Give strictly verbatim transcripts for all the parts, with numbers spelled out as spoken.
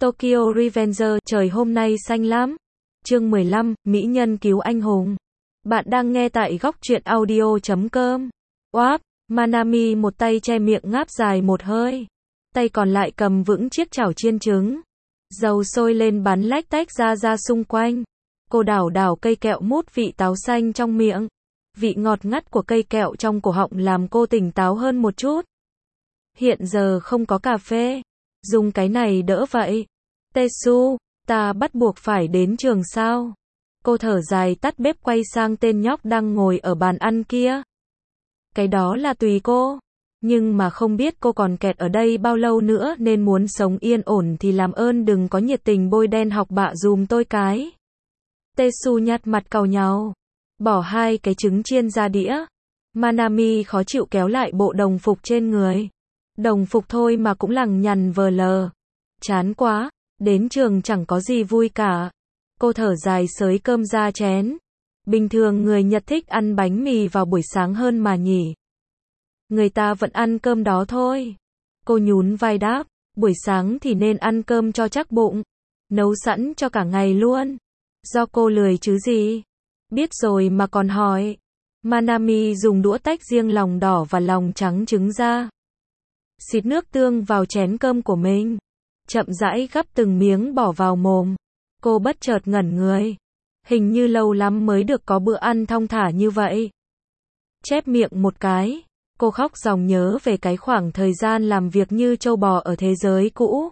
Tokyo Revenger, trời hôm nay xanh lắm. Chương mười lăm, Mỹ nhân cứu anh hùng. Bạn đang nghe tại góc truyện audio chấm com. Oáp, Manami một tay che miệng ngáp dài một hơi. Tay còn lại cầm vững chiếc chảo chiên trứng. Dầu sôi lên bắn lách tách ra ra xung quanh. Cô đảo đảo cây kẹo mút vị táo xanh trong miệng. Vị ngọt ngắt của cây kẹo trong cổ họng làm cô tỉnh táo hơn một chút. Hiện giờ không có cà phê. Dùng cái này đỡ vậy. Tesu, ta bắt buộc phải đến trường sao? Cô thở dài tắt bếp quay sang tên nhóc đang ngồi ở bàn ăn kia. Cái đó là tùy cô. Nhưng mà không biết cô còn kẹt ở đây bao lâu nữa nên muốn sống yên ổn thì làm ơn đừng có nhiệt tình bôi đen học bạ dùm tôi cái. Tesu nhặt mặt càu nhàu. Bỏ hai cái trứng chiên ra đĩa. Manami khó chịu kéo lại bộ đồng phục trên người. Đồng phục thôi mà cũng lằng nhằng vờ lờ. Chán quá, đến trường chẳng có gì vui cả. Cô thở dài xới cơm ra chén. Bình thường người Nhật thích ăn bánh mì vào buổi sáng hơn mà nhỉ. Người ta vẫn ăn cơm đó thôi. Cô nhún vai đáp, buổi sáng thì nên ăn cơm cho chắc bụng. Nấu sẵn cho cả ngày luôn. Do cô lười chứ gì. Biết rồi mà còn hỏi. Manami dùng đũa tách riêng lòng đỏ và lòng trắng trứng ra. Xịt nước tương vào chén cơm của mình. Chậm rãi gắp từng miếng bỏ vào mồm. Cô bất chợt ngẩn người. Hình như lâu lắm mới được có bữa ăn thong thả như vậy. Chép miệng một cái. Cô khóc ròng nhớ về cái khoảng thời gian làm việc như trâu bò ở thế giới cũ.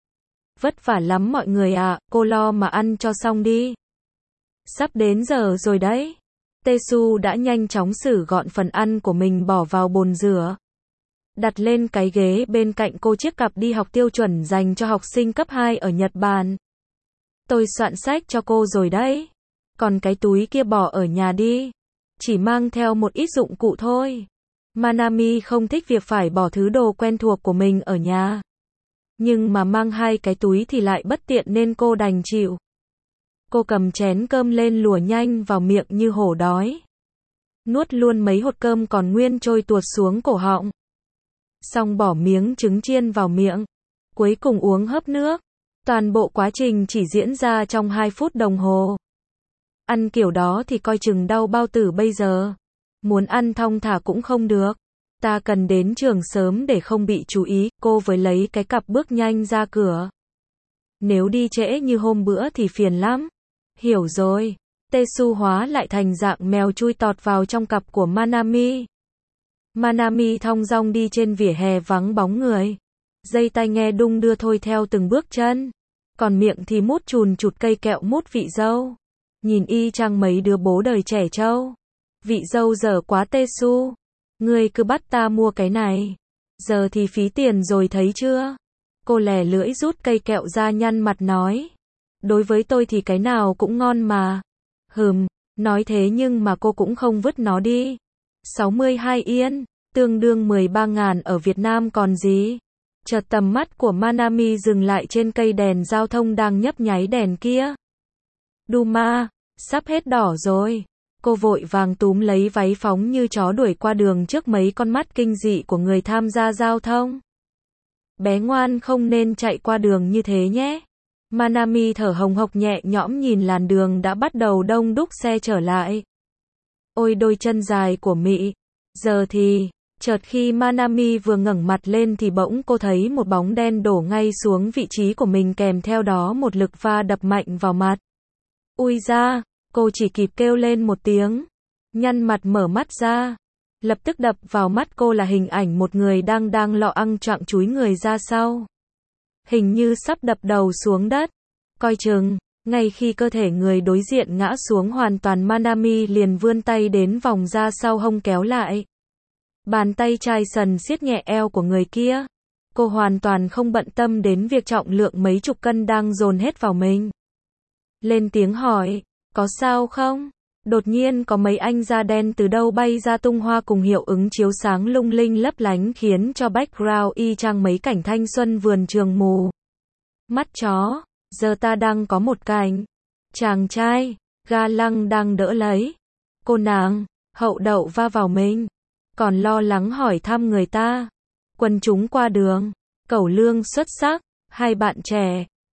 Vất vả lắm mọi người ạ, à, cô lo mà ăn cho xong đi. Sắp đến giờ rồi đấy. Tesu đã nhanh chóng xử gọn phần ăn của mình bỏ vào bồn rửa. Đặt lên cái ghế bên cạnh cô chiếc cặp đi học tiêu chuẩn dành cho học sinh cấp hai ở Nhật Bản. Tôi soạn sách cho cô rồi đấy. Còn cái túi kia bỏ ở nhà đi. Chỉ mang theo một ít dụng cụ thôi. Manami không thích việc phải bỏ thứ đồ quen thuộc của mình ở nhà. Nhưng mà mang hai cái túi thì lại bất tiện nên cô đành chịu. Cô cầm chén cơm lên lùa nhanh vào miệng như hổ đói. Nuốt luôn mấy hột cơm còn nguyên trôi tuột xuống cổ họng. Xong bỏ miếng trứng chiên vào miệng. Cuối cùng uống hớp nước. Toàn bộ quá trình chỉ diễn ra trong hai phút đồng hồ. Ăn kiểu đó thì coi chừng đau bao tử bây giờ. Muốn ăn thong thả cũng không được. Ta cần đến trường sớm để không bị chú ý. Cô với lấy cái cặp bước nhanh ra cửa. Nếu đi trễ như hôm bữa thì phiền lắm. Hiểu rồi. Tesu hóa lại thành dạng mèo chui tọt vào trong cặp của Manami. Manami thong dong đi trên vỉa hè vắng bóng người. Dây tai nghe đung đưa thôi theo từng bước chân. Còn miệng thì mút chùn chụt cây kẹo mút vị dâu. Nhìn y chang mấy đứa bố đời trẻ trâu. Vị dâu dở quá Tesu. Ngươi cứ bắt ta mua cái này. Giờ thì phí tiền rồi thấy chưa? Cô lè lưỡi rút cây kẹo ra nhăn mặt nói. Đối với tôi thì cái nào cũng ngon mà. Hừm, nói thế nhưng mà cô cũng không vứt nó đi. sáu mươi hai yên, tương đương mười ba ngàn ở Việt Nam còn gì. Chợt tầm mắt của Manami dừng lại trên cây đèn giao thông đang nhấp nháy đèn kia. Duma, sắp hết đỏ rồi. Cô vội vàng túm lấy váy phóng như chó đuổi qua đường trước mấy con mắt kinh dị của người tham gia giao thông. Bé ngoan không nên chạy qua đường như thế nhé. Manami thở hồng hộc nhẹ nhõm nhìn làn đường đã bắt đầu đông đúc xe trở lại. Ôi đôi chân dài của Mị. Giờ thì, chợt khi Manami vừa ngẩng mặt lên thì bỗng cô thấy một bóng đen đổ ngay xuống vị trí của mình kèm theo đó một lực va đập mạnh vào mặt. Ui da, cô chỉ kịp kêu lên một tiếng. Nhăn mặt mở mắt ra. Lập tức đập vào mắt cô là hình ảnh một người đang đang lọ ăng choạng chúi người ra sau. Hình như sắp đập đầu xuống đất. Coi chừng, ngay khi cơ thể người đối diện ngã xuống hoàn toàn Manami liền vươn tay đến vòng ra sau hông kéo lại. Bàn tay chai sần siết nhẹ eo của người kia. Cô hoàn toàn không bận tâm đến việc trọng lượng mấy chục cân đang dồn hết vào mình. Lên tiếng hỏi, có sao không? Đột nhiên có mấy anh da đen từ đâu bay ra tung hoa cùng hiệu ứng chiếu sáng lung linh lấp lánh khiến cho background y chang mấy cảnh thanh xuân vườn trường mù. Mắt chó, giờ ta đang có một cảnh. Chàng trai, ga lăng đang đỡ lấy. Cô nàng, hậu đậu va vào mình. Còn lo lắng hỏi thăm người ta. Quần chúng qua đường, cẩu lương xuất sắc, hai bạn trẻ,